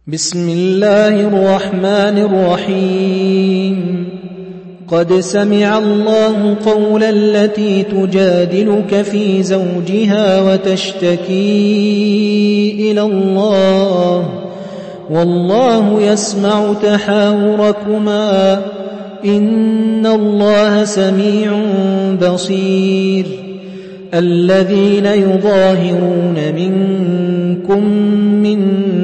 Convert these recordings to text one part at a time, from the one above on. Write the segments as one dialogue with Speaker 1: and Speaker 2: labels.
Speaker 1: بسم الله الرحمن الرحيم قد سمع الله قول التي تجادلك في زوجها وتشتكي إلى الله والله يسمع تحاوركما إن الله سميع بصير الذين يظاهرون منكم من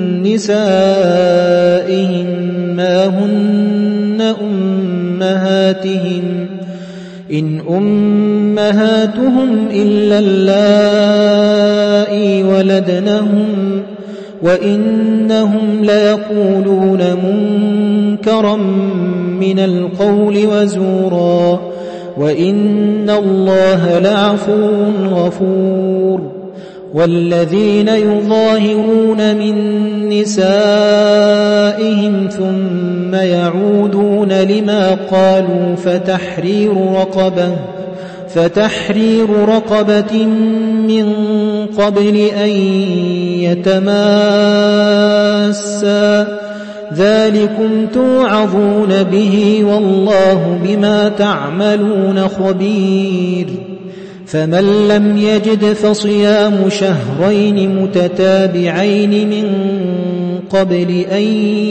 Speaker 1: نسائهم ما هن أمهاتهم إن أمهاتهم إلا اللائي ولدنهم وإنهم ليقولون منكرا من القول وزورا وإن الله لعفو غفور والذين يظاهرون من نسائهم ثم يعودون لما قالوا فتحرير رقبة من قبل أن يتماسا ذلكم توعظون به والله بما تعملون خبير فمن لم يجد فصيام شهرين متتابعين من قبل أن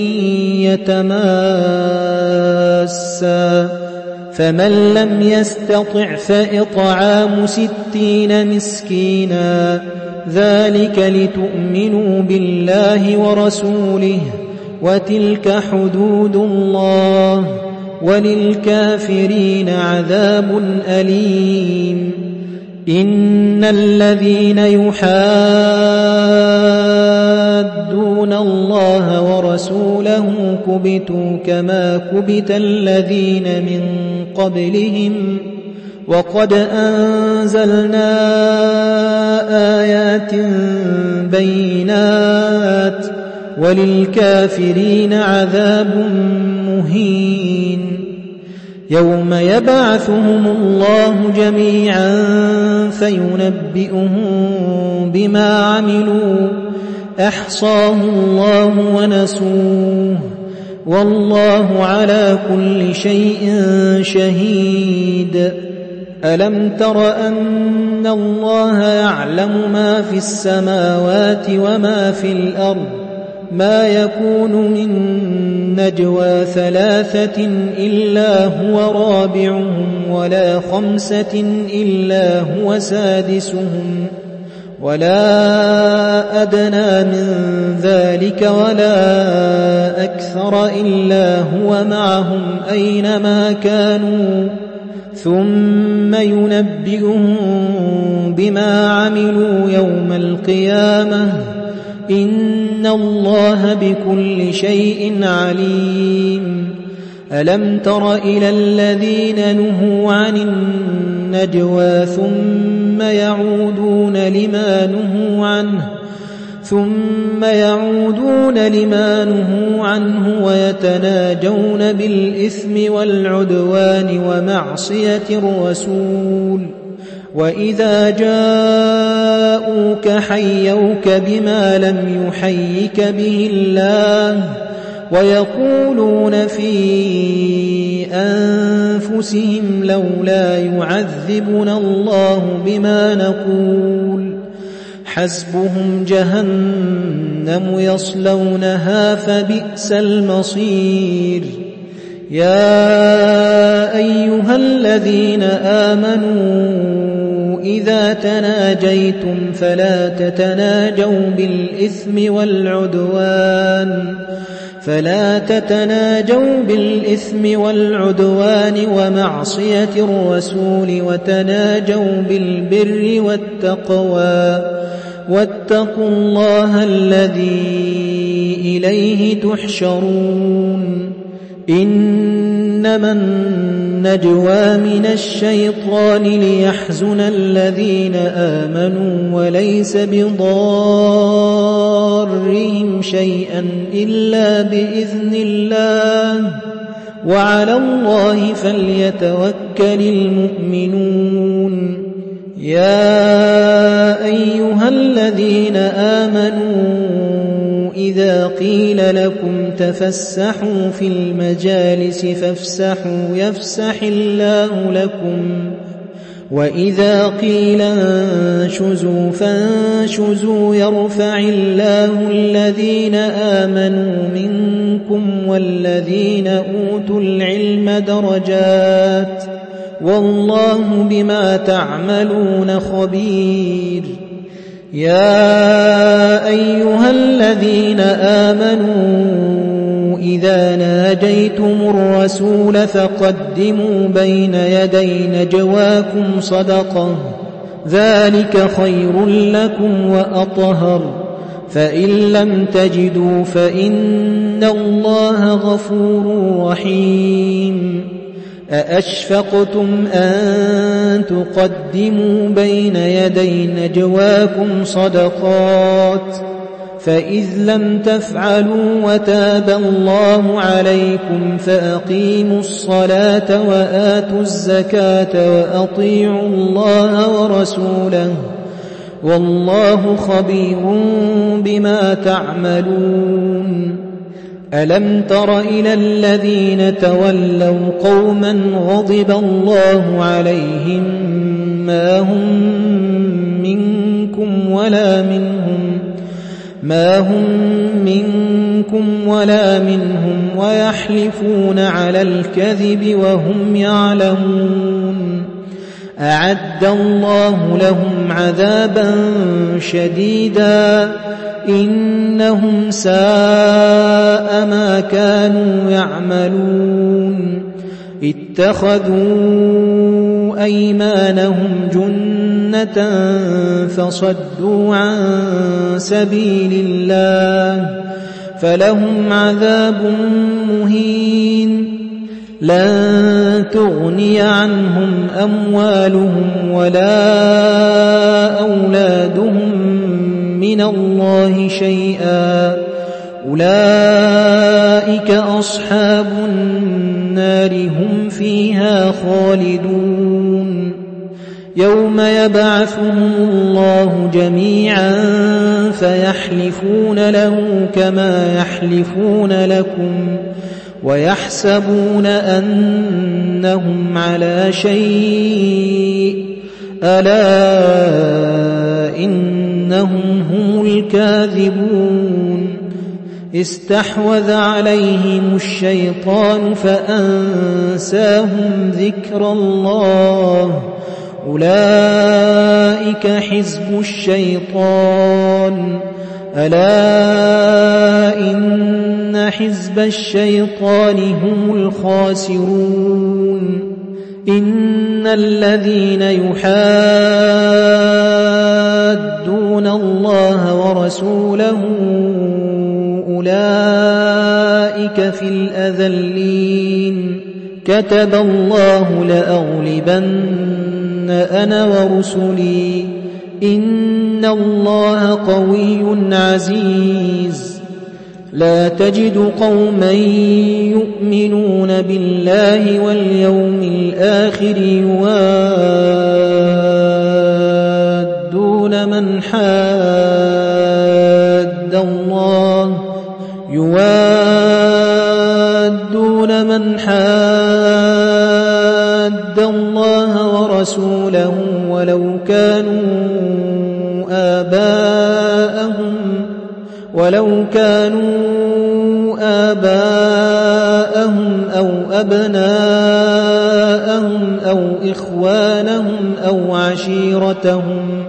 Speaker 1: يتماسا فمن لم يستطع فإطعام 60 مسكينا ذلك لتؤمنوا بالله ورسوله وتلك حدود الله وللكافرين عذاب أليم إن الذين يحادون الله ورسوله كبتوا كما كبت الذين من قبلهم وقد أنزلنا آيات بينات وللكافرين عذاب مهين يوم يبعثهم الله جميعا فينبئهم بما عملوا أحصاه الله ونسوه والله على كل شيء شهيد ألم تر أن الله يعلم ما في السماوات وما في الأرض ما يكون من نجوى 3 إلا هو رابعهم ولا 5 إلا هو سادسهم ولا أدنى من ذلك ولا أكثر إلا هو معهم أينما كانوا ثم ينبئهم بما عملوا يوم القيامة إن الله بكل شيء عليم ألم تر إلى الذين نهوا عن النجوى ثم يعودون لما نهوا عنه ويتناجون بالإثم والعدوان ومعصية الرسول وإذا جاءوك حيوك بما لم يحيك به الله ويقولون في أنفسهم لولا يعذبنا الله بما نقول حسبهم جهنم يصلونها فبئس المصير يا أيها الذين آمنوا إذا تناجيتم فلا تتناجوا بالإثم والعدوان ومعصية الرسول وتناجوا بالبر والتقوى واتقوا الله الذي إليه تحشرون إنما النجوى من الشيطان ليحزن الذين آمنوا وليس بضارهم شيئا إلا بإذن الله وعلى الله فليتوكل المؤمنون يا أيها الذين آمنوا إذا قيل لكم تفسحوا في المجالس فافسحوا يفسح الله لكم وإذا قيل انشزوا فانشزوا يرفع الله الذين آمنوا منكم والذين أوتوا العلم درجات والله بما تعملون خبير. يا أيها الذين آمنوا إذا ناجيتم الرسول فقدموا بين يدي نجواكم صدقة ذلك خير لكم وأطهر فإن لم تجدوا فإن الله غفور رحيم. أأشفقتم أن تقدموا بين يدي نجواكم صدقات فإذ لم تفعلوا وتاب الله عليكم فأقيموا الصلاة وآتوا الزكاة وأطيعوا الله ورسوله والله خبير بما تعملون. ألم تر إلى الذين تولوا قوما غضب الله عليهم ما هم منكم ولا منهم ويحلفون على الكذب وهم يعلمون. أعد الله لهم عذابا شديدا إنهم ساء ما كانوا يعملون. اتخذوا أيمانهم جنة فصدوا عن سبيل الله فلهم عذاب مهين. لن تغني عنهم أموالهم ولا أولادهم من الله شيئا أولئك أصحاب النار هم فيها خالدون. يوم يبعثهم الله جميعا فيحلفون له كما يحلفون لكم ويحسبون أنهم على شيء ألا إنهم هم الكاذبون. استحوذ عليهم الشيطان فأنساهم ذكر الله أولئك حزب الشيطان ألا إن حزب الشيطان هم الخاسرون. إن الذين يحادون الله ورسوله أولئك في الأذلين. كتب الله لأغلبن أنا ورسلي إن الله قوي عزيز. لا تجد قوما يؤمنون بالله واليوم الآخر يوادون من حاد الله ورسوله ولو كانوا آباءهم أو أبناءهم أو إخوانهم أو عشيرتهم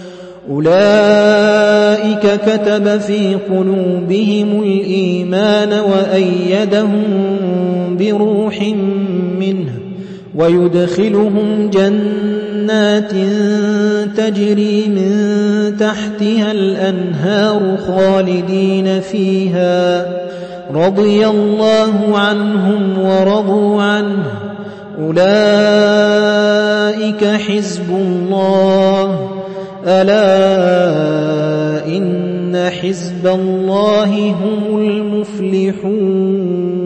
Speaker 1: أولئك كتب في قلوبهم الإيمان وأيدهم بروح منه ويدخلهم جنات تجري من تحتها الأنهار خالدين فيها رضي الله عنهم ورضوا عنه أولئك حزب الله ألا إن حزب الله هم المفلحون.